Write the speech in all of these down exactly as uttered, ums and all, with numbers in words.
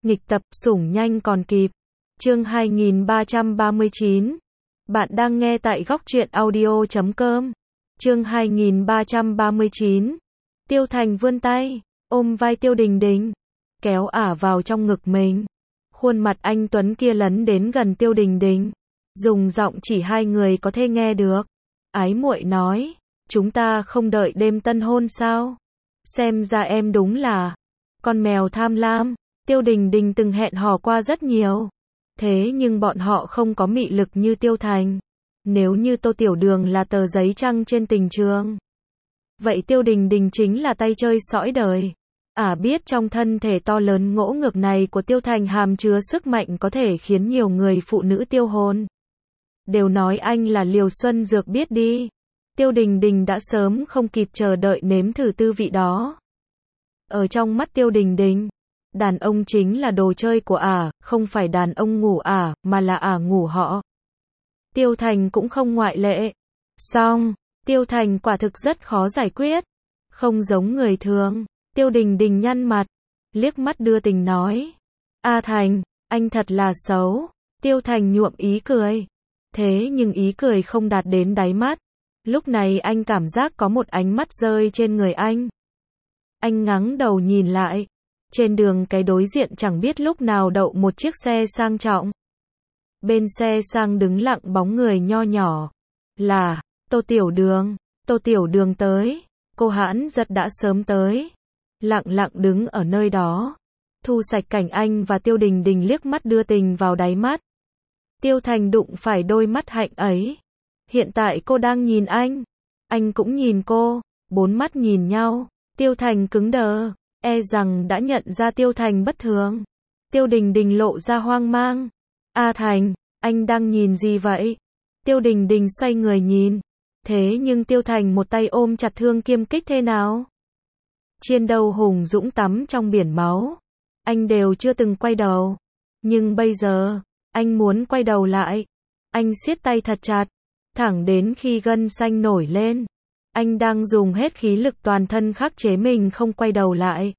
Nghịch tập, sủng nhanh còn kịp. Chương hai nghìn ba trăm ba mươi chín. Bạn đang nghe tại góc truyện audio chấm com. Chương hai nghìn ba trăm ba mươi chín. Tiêu Thành vươn tay, ôm vai Tiêu Đình Đình, kéo ả vào trong ngực mình. Khuôn mặt anh tuấn kia lấn đến gần Tiêu Đình Đình, dùng giọng chỉ hai người có thể nghe được. Ái muội nói, chúng ta không đợi đêm tân hôn sao? Xem ra em đúng là con mèo tham lam. Tiêu Đình Đình từng hẹn hò qua rất nhiều, thế nhưng bọn họ không có mị lực như Tiêu Thành. Nếu như Tô Tiểu Đường là tờ giấy trắng trên tình trường, vậy Tiêu Đình Đình chính là tay chơi sõi đời. Ả à biết trong thân thể to lớn ngỗ ngược này của Tiêu Thành hàm chứa sức mạnh có thể khiến nhiều người phụ nữ tiêu hồn. Đều nói anh là liều xuân dược biết đi. Tiêu Đình Đình đã sớm không kịp chờ đợi nếm thử tư vị đó. Ở trong mắt Tiêu Đình Đình, đàn ông chính là đồ chơi của ả, không phải đàn ông ngủ ả, mà là ả ngủ họ. Tiêu Thành cũng không ngoại lệ. Song, Tiêu Thành quả thực rất khó giải quyết. Không giống người thường. Tiêu Đình Đình nhăn mặt, liếc mắt đưa tình nói. A Thành, anh thật là xấu. Tiêu Thành nhuộm ý cười. Thế nhưng ý cười không đạt đến đáy mắt. Lúc này anh cảm giác có một ánh mắt rơi trên người anh. Anh ngẩng đầu nhìn lại. Trên đường cái đối diện chẳng biết lúc nào đậu một chiếc xe sang trọng. Bên xe sang đứng lặng bóng người nho nhỏ. Là Tô Tiểu Đường. Tô Tiểu Đường tới. Cô hãn giật đã sớm tới. Lặng lặng đứng ở nơi đó. Thu sạch cảnh anh và Tiêu Đình Đình liếc mắt đưa tình vào đáy mắt. Tiêu Thành đụng phải đôi mắt hạnh ấy. Hiện tại cô đang nhìn anh. Anh cũng nhìn cô. Bốn mắt nhìn nhau. Tiêu Thành cứng đờ. E rằng đã nhận ra Tiêu Thành bất thường. Tiêu Đình Đình lộ ra hoang mang. A Thành, anh đang nhìn gì vậy? Tiêu Đình Đình xoay người nhìn. Thế nhưng Tiêu Thành một tay ôm chặt Thương Kiêm Kích thế nào? Chiến đầu hùng dũng tắm trong biển máu. Anh đều chưa từng quay đầu. Nhưng bây giờ, anh muốn quay đầu lại. Anh siết tay thật chặt. Thẳng đến khi gân xanh nổi lên. Anh đang dùng hết khí lực toàn thân khắc chế mình không quay đầu lại.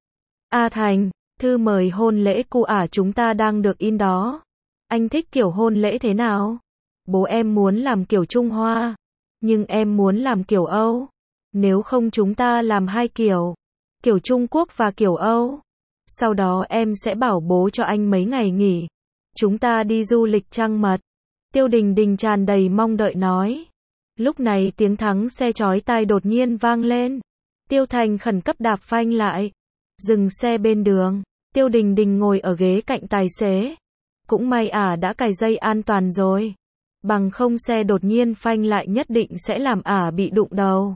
A Thành, thư mời hôn lễ cu ả chúng ta đang được in đó. Anh thích kiểu hôn lễ thế nào? Bố em muốn làm kiểu Trung Hoa. Nhưng em muốn làm kiểu Âu. Nếu không chúng ta làm hai kiểu. Kiểu Trung Quốc và kiểu Âu. Sau đó em sẽ bảo bố cho anh mấy ngày nghỉ. Chúng ta đi du lịch trăng mật. Tiêu Đình Đình tràn đầy mong đợi nói. Lúc này tiếng thắng xe chói tai đột nhiên vang lên. Tiêu Thành khẩn cấp đạp phanh lại. Dừng xe bên đường. Tiêu Đình Đình ngồi ở ghế cạnh tài xế. Cũng may ả đã cài dây an toàn rồi. Bằng không xe đột nhiên phanh lại nhất định sẽ làm ả bị đụng đầu.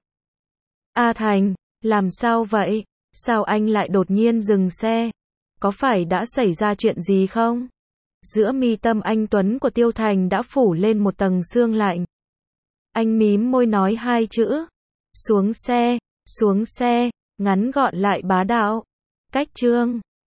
A Thành, làm sao vậy? Sao anh lại đột nhiên dừng xe? Có phải đã xảy ra chuyện gì không? Giữa mi tâm anh tuấn của Tiêu Thành đã phủ lên một tầng sương lạnh. Anh mím môi nói hai chữ. Xuống xe, xuống xe, ngắn gọn lại bá đạo. Cách chương.